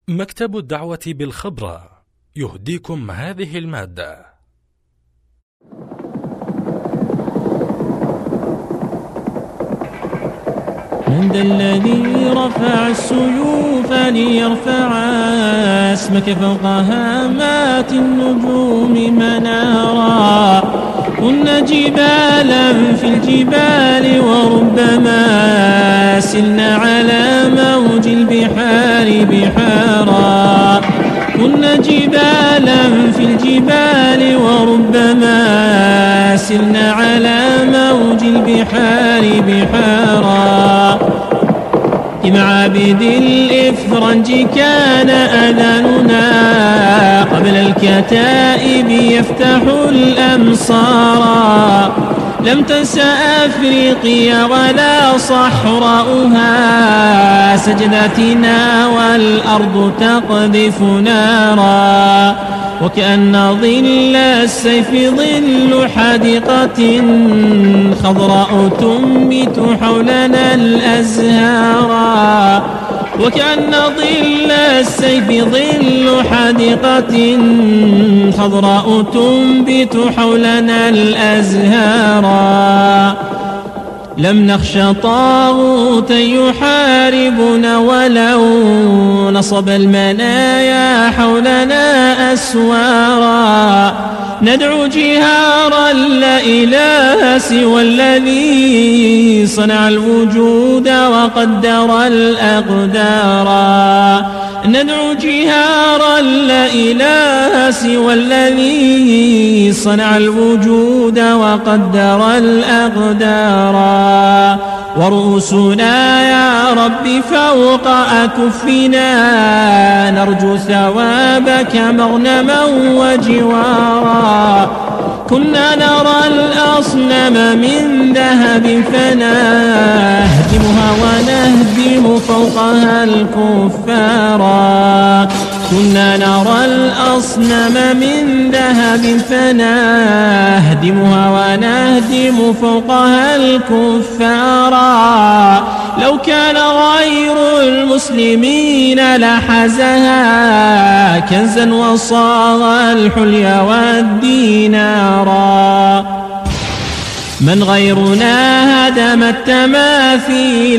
مكتب الدعوة بالخبرة يهديكم هذه المادة. من ذا الذي رفع السيوف ليرفع اسمك فوق هامات النجوم منارا؟ كنا جبالا في الجبال وربما سلنا على موج البحار بحارا. كنا جبالا في الجبال وربما سلنا على موج البحار بحارا. معابد الإفرنج كان أذاننا قبل الكتائب يفتح الأمصار. لم تنس أفريقيا ولا صحراؤها سجدتنا والأرض تقذف نارا. وكأن ظل السيف ظل حديقة خضراء تنبت حولنا الأزهارا. وكأن ظل السيف ظل حديقة خضراء تنبت حولنا الأزهارا. لم نخش طاغوتا يحاربنا ولو نصب المنايا حولنا أسوارا. ندعو جهارا لا إله سوى الذي صنع الوجود وقدر الأقدار. ندعو جهارا لا إله سوى الذي صنع الوجود وقدر الأقدار. ورؤوسنا يا رب فوق أكفنا نرجو ثوابك مغنما وجوارا. كنا نرى الأصنام من ذهب فنهدمها ونهدم فوقها الكفارا. كنا نرى الأصنام من ذهب فنهدمها ونهدم فوقها الكفارا. لو كان غير المسلمين لحزها كنزا وصاغ الحلي والدينارا. من غيرنا هدم التماثيل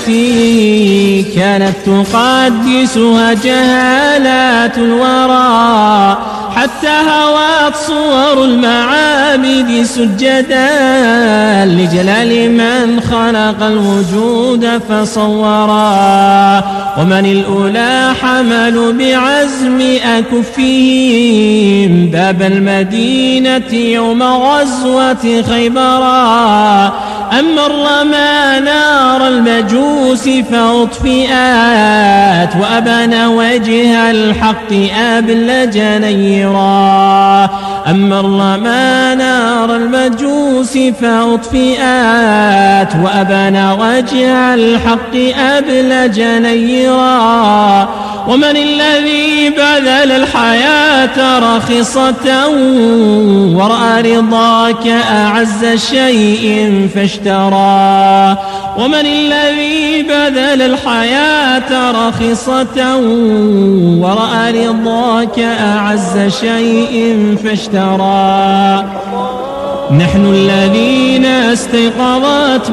التي كانت تقدسها جهالات الورى. حتى هوت صور المعابد سجدا لجلال من خلق الوجود فصورا. ومن الأولى حملوا بعزم أكفهم باب المدينة يوم غزوة خيبرا. أما الرمى نار المجوس فأطفئت وأبان وجه الحق أبلج نيرا. أما الرمى نار المجوس فأطفئت وأبان وجه الحق أبلج نيرا. ومن الذي بذل الحياة رخصة ورأى رضاك أعز شيء فاشترى. ومن الذي بذل الحياة رخصة ورأى رضاك أعز شيء فاشترى. نحن الذين استيقظت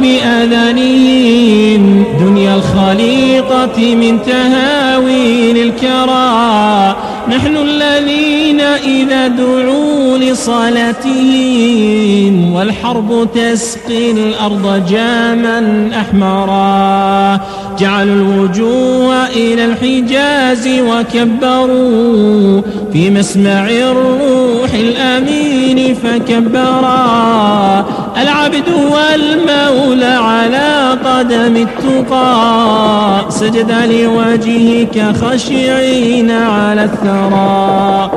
بأذانهم دنيا الخليقة من تهاويل الكرى. نحن الذين إذا دعوا لصلاتهم والحرب تسقي الأرض جاما أحمرا جعلوا الوجوه إلى الحجاز وكبروا في مسمع الروح الأمين فكبرا. العبد والمولى على قدم التقى سجد لوجهك خشعين على الثرى.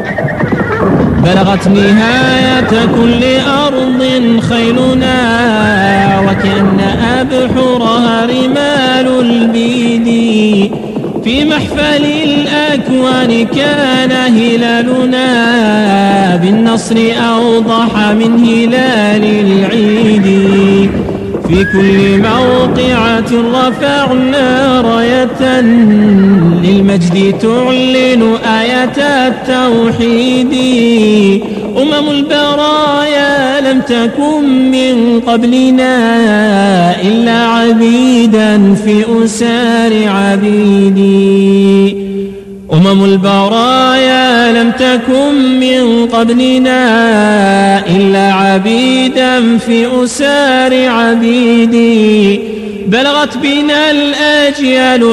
بلغت نهاية كل أرض خيلنا وكأن أبحرها رمال البيد. في محفل الأكوان كان هلالنا بالنصر أوضح من هلال العيد. في كل موقعة رفعنا راية للمجد تعلن آية التوحيد. البرايا لم تكن من قبلنا إلا عبيدا في أسار عبيدي. البرايا لم تكن من قبلنا إلا عبيدا في أسار عبيدي. بلغت بنا الأجيال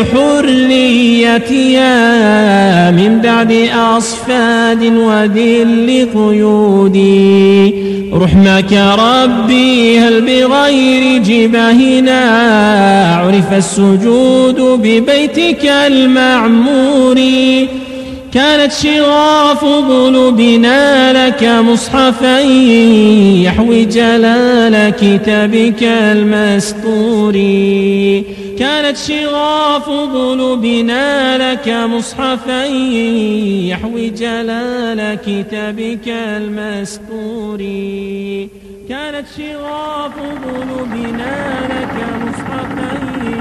حريتها من بعد أصفاد وذل قيودي. رحمك ربي هل بغير جباهنا عرف السجود ببيتك المعمور. كانت شغاف قلوبنا لك مصحفا يحوي جلال كتابك المستور. كانت شغاف قلوبنا لك مصحفا يحوي جلال كتابك المستور. كانت شغاف قلوبنا لك مصحفا